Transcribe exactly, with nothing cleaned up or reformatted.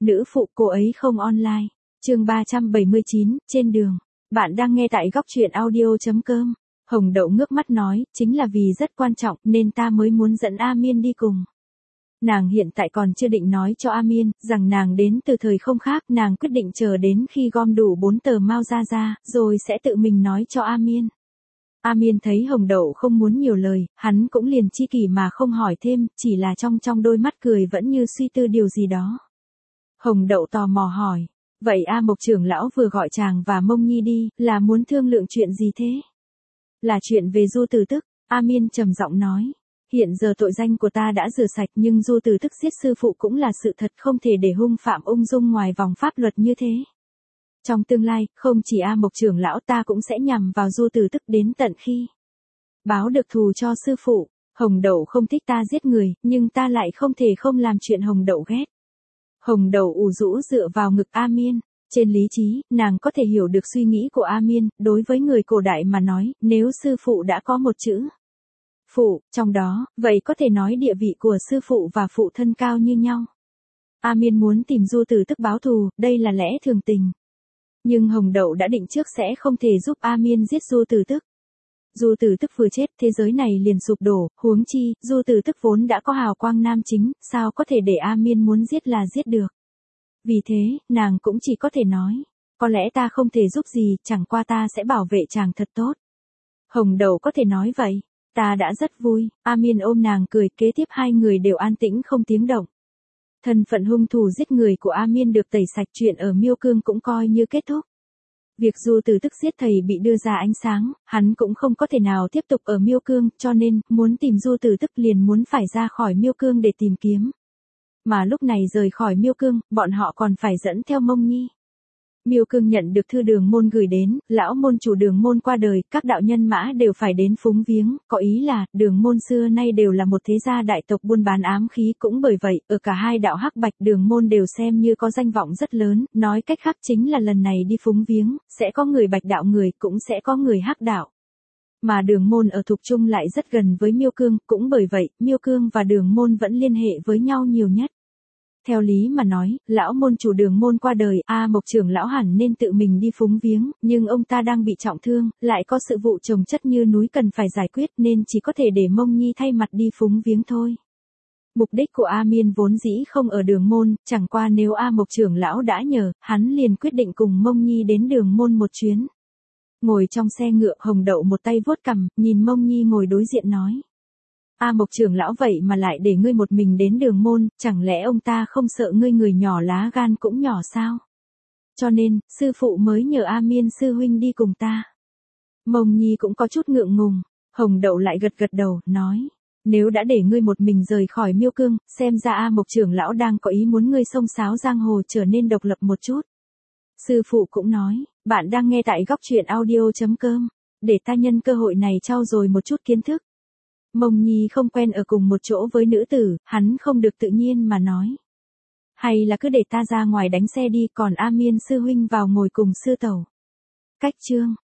nữ phụ cô ấy không online. Chương ba trăm bảy mươi chín, trên đường. Bạn đang nghe tại góc truyện audio.com. Hồng Đậu ngước mắt nói, chính là vì rất quan trọng nên ta mới muốn dẫn A Miên đi cùng. Nàng hiện tại còn chưa định nói cho A Miên, rằng nàng đến từ thời không khác, nàng quyết định chờ đến khi gom đủ bốn tờ Mao ra ra, rồi sẽ tự mình nói cho A Miên. A Miên thấy Hồng Đậu không muốn nhiều lời, hắn cũng liền chi kỷ mà không hỏi thêm, chỉ là trong trong đôi mắt cười vẫn như suy tư điều gì đó. Hồng Đậu tò mò hỏi, vậy A Mộc trưởng lão vừa gọi chàng và Mông Nhi đi, là muốn thương lượng chuyện gì thế? Là chuyện về Du Tử Tức, A Miên trầm giọng nói. Hiện giờ tội danh của ta đã rửa sạch nhưng Du Tử Tức giết sư phụ cũng là sự thật, không thể để hung phạm ung dung ngoài vòng pháp luật như thế. Trong tương lai, không chỉ A Mộc trưởng lão, ta cũng sẽ nhằm vào Du Tử Tức đến tận khi báo được thù cho sư phụ. Hồng Đậu không thích ta giết người, nhưng ta lại không thể không làm chuyện Hồng Đậu ghét. Hồng Đậu ủ rũ dựa vào ngực A Miên. Trên lý trí, nàng có thể hiểu được suy nghĩ của A Miên. Đối với người cổ đại mà nói, nếu sư phụ đã có một chữ phụ trong đó, vậy có thể nói địa vị của sư phụ và phụ thân cao như nhau. A Miên muốn tìm Du Tử Tức báo thù, đây là lẽ thường tình. Nhưng Hồng Đậu đã định trước sẽ không thể giúp A Miên giết Du Tử Tức. Du Tử Tức vừa chết, thế giới này liền sụp đổ, huống chi, Du Tử Tức vốn đã có hào quang nam chính, sao có thể để A Miên muốn giết là giết được. Vì thế, nàng cũng chỉ có thể nói, có lẽ ta không thể giúp gì, chẳng qua ta sẽ bảo vệ chàng thật tốt. Hồng Đậu có thể nói vậy, ta đã rất vui. A Miên ôm nàng cười, kế tiếp hai người đều an tĩnh không tiếng động. Thân phận hung thủ giết người của A Miên được tẩy sạch, chuyện ở Miêu Cương cũng coi như kết thúc. Việc Du Tử Tức giết thầy bị đưa ra ánh sáng, hắn cũng không có thể nào tiếp tục ở Miêu Cương, cho nên, muốn tìm Du Tử Tức liền muốn phải ra khỏi Miêu Cương để tìm kiếm. Mà lúc này rời khỏi Miêu Cương, bọn họ còn phải dẫn theo Mông Nhi. Miêu Cương nhận được thư Đường Môn gửi đến, lão môn chủ Đường Môn qua đời, các đạo nhân mã đều phải đến phúng viếng, có ý là, Đường Môn xưa nay đều là một thế gia đại tộc buôn bán ám khí, cũng bởi vậy, ở cả hai đạo Hắc Bạch Đường Môn đều xem như có danh vọng rất lớn, nói cách khác chính là lần này đi phúng viếng, sẽ có người Bạch đạo người, cũng sẽ có người Hắc đạo. Mà Đường Môn ở Thục Trung lại rất gần với Miêu Cương, cũng bởi vậy, Miêu Cương và Đường Môn vẫn liên hệ với nhau nhiều nhất. Theo lý mà nói, lão môn chủ Đường Môn qua đời, A Mộc trưởng lão hẳn nên tự mình đi phúng viếng, nhưng ông ta đang bị trọng thương, lại có sự vụ chồng chất như núi cần phải giải quyết nên chỉ có thể để Mông Nhi thay mặt đi phúng viếng thôi. Mục đích của A Miên vốn dĩ không ở Đường Môn, chẳng qua nếu A Mộc trưởng lão đã nhờ, hắn liền quyết định cùng Mông Nhi đến Đường Môn một chuyến. Ngồi trong xe ngựa, Hồng Đậu một tay vuốt cằm, nhìn Mông Nhi ngồi đối diện nói. A Mộc trưởng lão vậy mà lại để ngươi một mình đến Đường Môn, chẳng lẽ ông ta không sợ ngươi người nhỏ lá gan cũng nhỏ sao? Cho nên, sư phụ mới nhờ A Miên sư huynh đi cùng ta. Mông Nhi cũng có chút ngượng ngùng, Hồng Đậu lại gật gật đầu, nói. Nếu đã để ngươi một mình rời khỏi Miêu Cương, xem ra A Mộc trưởng lão đang có ý muốn ngươi xông xáo giang hồ trở nên độc lập một chút. Sư phụ cũng nói, bạn đang nghe tại góc truyện audio.com, để ta nhân cơ hội này trau dồi một chút kiến thức. Mông Nhi không quen ở cùng một chỗ với nữ tử, hắn không được tự nhiên mà nói. Hay là cứ để ta ra ngoài đánh xe đi, còn A Miên sư huynh vào ngồi cùng sư tẩu. Cách chương.